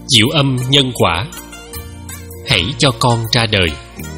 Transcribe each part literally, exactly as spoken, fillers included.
Diệu âm nhân quả. Hãy cho con ra đời.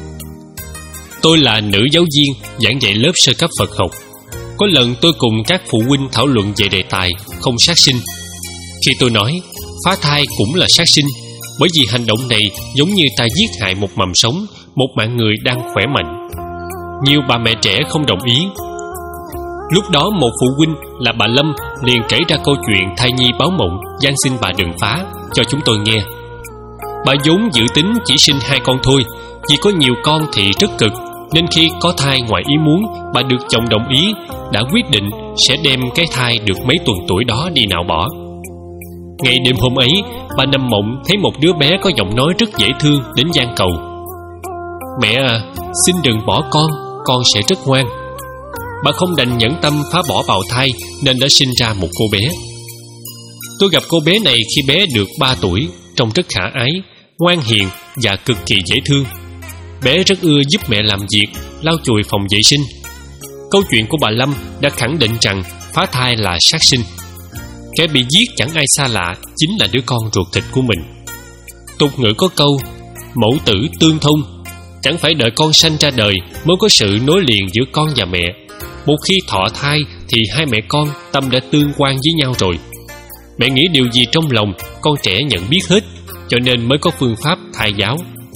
Tôi là nữ giáo viên giảng dạy lớp sơ cấp Phật học. Có lần tôi cùng các phụ huynh thảo luận về đề tài không sát sinh. Khi tôi nói phá thai cũng là sát sinh, bởi vì hành động này giống như ta giết hại một mầm sống, một mạng người đang khỏe mạnh. Nhiều bà mẹ trẻ không đồng ý. Lúc đó một phụ huynh là bà Lâm liền kể ra câu chuyện thai nhi báo mộng van xin bà đừng phá cho chúng tôi nghe. Bà vốn dự tính chỉ sinh hai con thôi, vì có nhiều con thì rất cực, nên khi có thai ngoài ý muốn, bà được chồng đồng ý, đã quyết định sẽ đem cái thai được mấy tuần tuổi đó đi nạo bỏ. Ngày đêm hôm ấy, bà nằm mộng thấy một đứa bé có giọng nói rất dễ thương đến van cầu: "Mẹ à, xin đừng bỏ con, con sẽ rất ngoan." Bà không đành nhẫn tâm phá bỏ bào thai nên đã sinh ra một cô bé. Tôi gặp cô bé này khi bé được ba tuổi, trông rất khả ái, ngoan hiền và cực kỳ dễ thương. Bé rất ưa giúp mẹ làm việc, lau chùi phòng vệ sinh. Câu chuyện của bà Lâm đã khẳng định rằng phá thai là sát sinh. Kẻ bị giết chẳng ai xa lạ, chính là đứa con ruột thịt của mình. Tục ngữ có câu mẫu tử tương thông, chẳng phải đợi con sanh ra đời mới có sự nối liền giữa con và mẹ. Một khi thọ thai thì hai mẹ con tâm đã tương quan với nhau rồi. Mẹ nghĩ điều gì trong lòng, con trẻ nhận biết hết, cho nên mới có phương pháp thai giáo.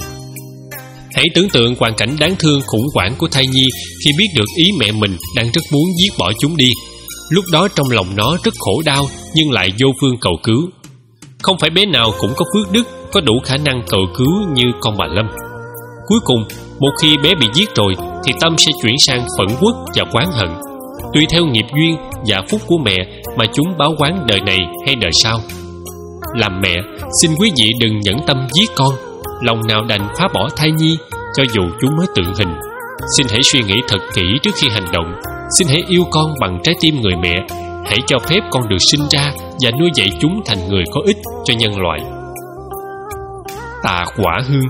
Hãy tưởng tượng hoàn cảnh đáng thương khủng hoảng của thai nhi khi biết được ý mẹ mình đang rất muốn giết bỏ chúng đi. Lúc đó trong lòng nó rất khổ đau, nhưng lại vô phương cầu cứu. Không phải bé nào cũng có phước đức, có đủ khả năng cầu cứu như con bà Lâm. Cuối cùng, một khi bé bị giết rồi thì tâm sẽ chuyển sang phẫn uất và oán hận, tùy theo nghiệp duyên và phúc của mẹ mà chúng báo oán đời này hay đời sau. Làm mẹ, xin quý vị đừng nhẫn tâm giết con, lòng nào đành phá bỏ thai nhi, cho dù chúng mới tự hình. Xin hãy suy nghĩ thật kỹ trước khi hành động. Xin hãy yêu con bằng trái tim người mẹ. Hãy cho phép con được sinh ra và nuôi dạy chúng thành người có ích cho nhân loại. Tạ Quả Hương.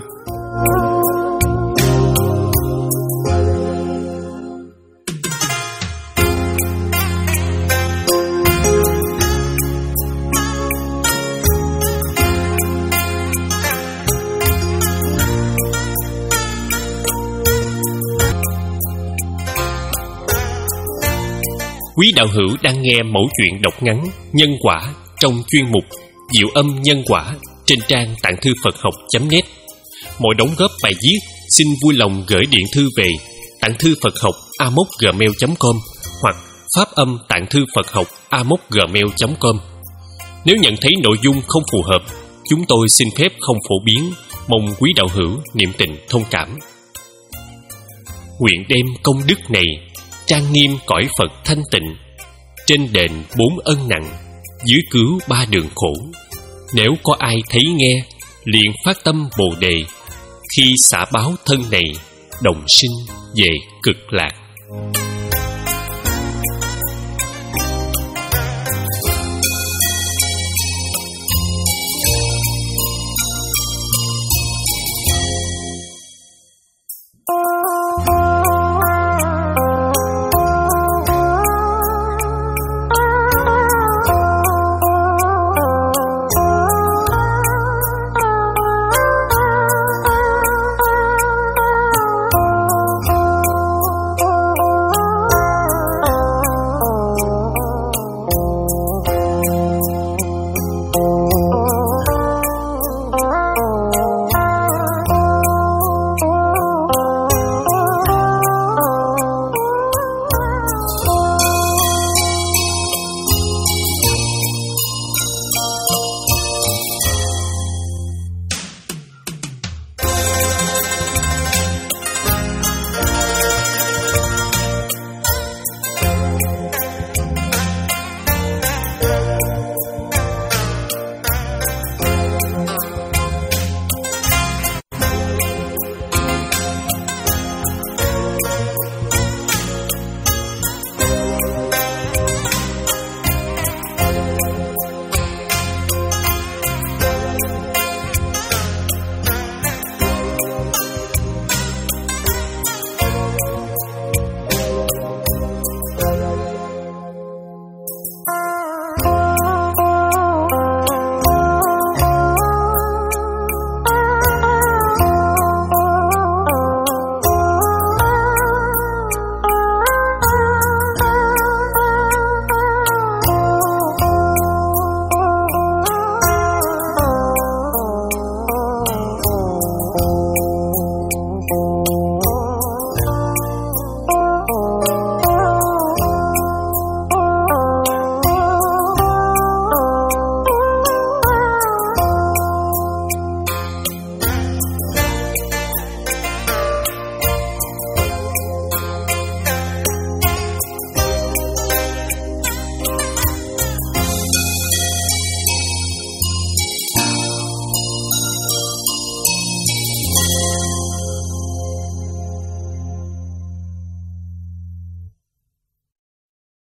Quý đạo hữu đang nghe mẫu chuyện đọc ngắn Nhân Quả trong chuyên mục Diệu Âm Nhân Quả trên trang tạng thư Phật học chấm net. Mọi đóng góp bài viết xin vui lòng gửi điện thư về tạng thư Phật học a mốc gmail chấm com hoặc pháp âm tạng thư Phật học a mốc gmail chấm com. Nếu nhận thấy nội dung không phù hợp, chúng tôi xin phép không phổ biến, mong quý đạo hữu niệm tình thông cảm. Nguyện đem công đức này trang nghiêm cõi Phật thanh tịnh, trên đền bốn ân nặng, dưới cứu ba đường khổ. Nếu có ai thấy nghe, liền phát tâm Bồ Đề, khi xả báo thân này, đồng sinh về cực lạc.